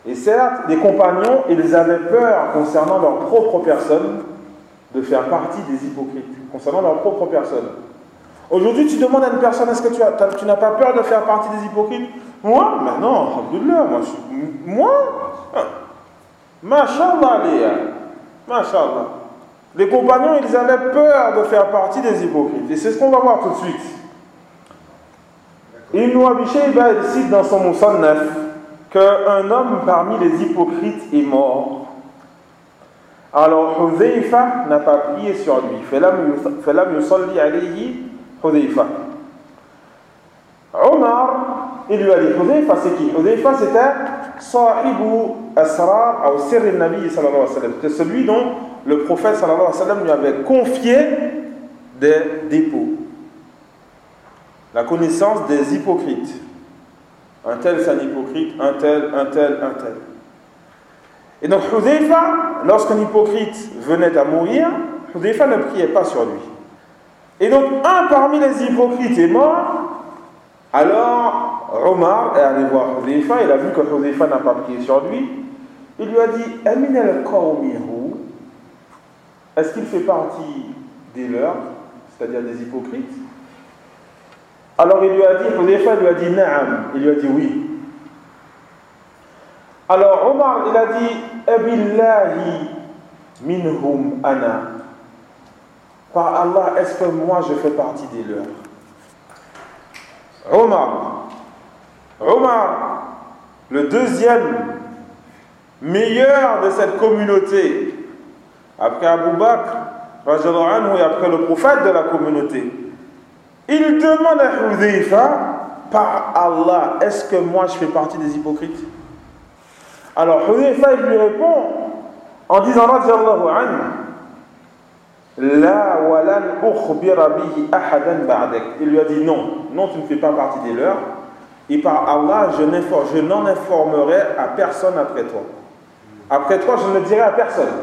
Et certes, les compagnons, ils avaient peur concernant leur propre personne de faire partie des hypocrites, concernant leur propre personne. Aujourd'hui, tu demandes à une personne, est-ce que tu n'as pas peur de faire partie des hypocrites? Moi? Mais non, alhamdoulilah, moi? Masha'Allah, Léa. Masha'Allah. Les compagnons, ils avaient peur de faire partie des hypocrites. Et c'est ce qu'on va voir tout de suite. Ibn Abi Shayba, il cite dans son Musannaf qu'un homme parmi les hypocrites est mort. Alors Hudhayfa n'a pas prié sur lui. Falam yusalli alayhi Hudhayfa. Omar, il lui a dit, Hudhayfa c'est qui? Hudhayfa c'était Sahibu Asrar ou Sirr al-Nabi sallallahu alayhi wa sallam. C'était celui dont le prophète sallallahu alayhi wa sallam lui avait confié des dépôts. La connaissance des hypocrites. Un tel c'est un hypocrite, un tel. Et donc Hudhayfa, lorsqu'un hypocrite venait à mourir, Hudhayfa ne priait pas sur lui. Et donc un parmi les hypocrites est mort. Alors Omar est allé voir Hudhayfa, il a vu que Hudhayfa n'a pas prié sur lui. Il lui a dit, Amin al-Qawmihu, est-ce qu'il fait partie des leurs, c'est-à-dire des hypocrites? Alors il lui a dit, Hudhayfa lui a dit Na'am, il lui a dit oui. Alors Omar il a dit Abillahi minhum ana. Par Allah, est-ce que moi je fais partie des leurs? Omar, le deuxième meilleur de cette communauté, après Abu Bakr, et après le prophète de la communauté, il demande à Hudhayfa, par Allah, est-ce que moi je fais partie des hypocrites? Alors Hudhayfa il lui répond en disant radiyallahu anhu, La walan ukhbira bihi ahadan ba'dak. Il lui a dit non, tu ne fais pas partie des leurs, et par Allah, je n'en informerai à personne après toi. Après toi, je ne dirai à personne.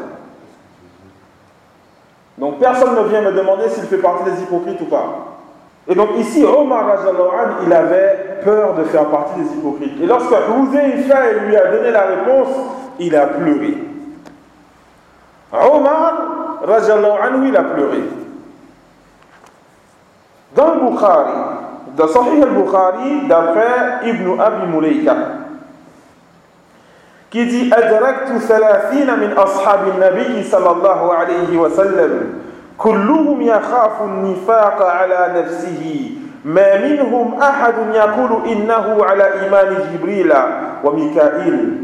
Donc personne ne vient me demander s'il fait partie des hypocrites ou pas. Et donc ici, Omar il avait peur de faire partie des hypocrites. Et lorsque Hudhayfa lui a donné la réponse, il a pleuré. Omar il a pleuré. Dans le Bukhari, dans Sahih al-Bukhari, d'après Ibn Abi Mulaika, qui dit Adraktu 30 min ashab al-Nabi sallallahu alayhi wa sallam. كلهم يخاف النفاق على نفسه ما منهم أحد يقول إنه على إيمان جبريل وميكائيل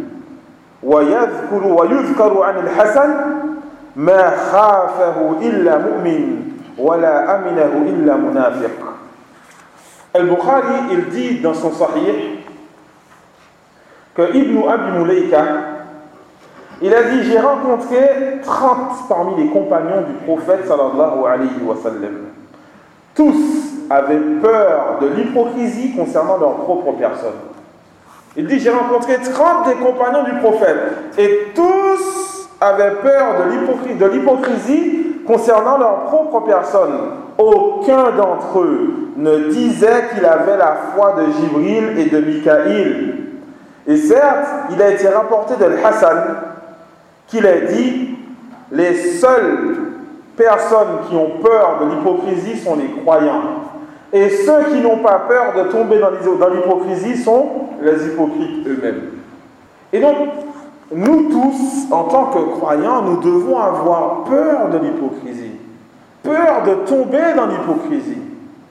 ويذكر عن الحسن ما خافه إلا مؤمن ولا أمنه إلا منافق. Al-Bukhari il dit dans son Sahih que Ibn Abi Mulaika il a dit, j'ai rencontré 30 parmi les compagnons du prophète sallallahu alayhi wa sallam. Tous avaient peur de l'hypocrisie concernant leur propre personne. Il dit, j'ai rencontré 30 des compagnons du prophète et tous avaient peur de l'hypocrisie concernant leur propre personne. Aucun d'entre eux ne disait qu'il avait la foi de Jibril et de Mikaïl. Et certes, il a été rapporté de Al-Hassan qu'il a dit, les seules personnes qui ont peur de l'hypocrisie sont les croyants. Et ceux qui n'ont pas peur de tomber dans l'hypocrisie sont les hypocrites eux-mêmes. Et donc, nous tous, en tant que croyants, nous devons avoir peur de l'hypocrisie. Peur de tomber dans l'hypocrisie.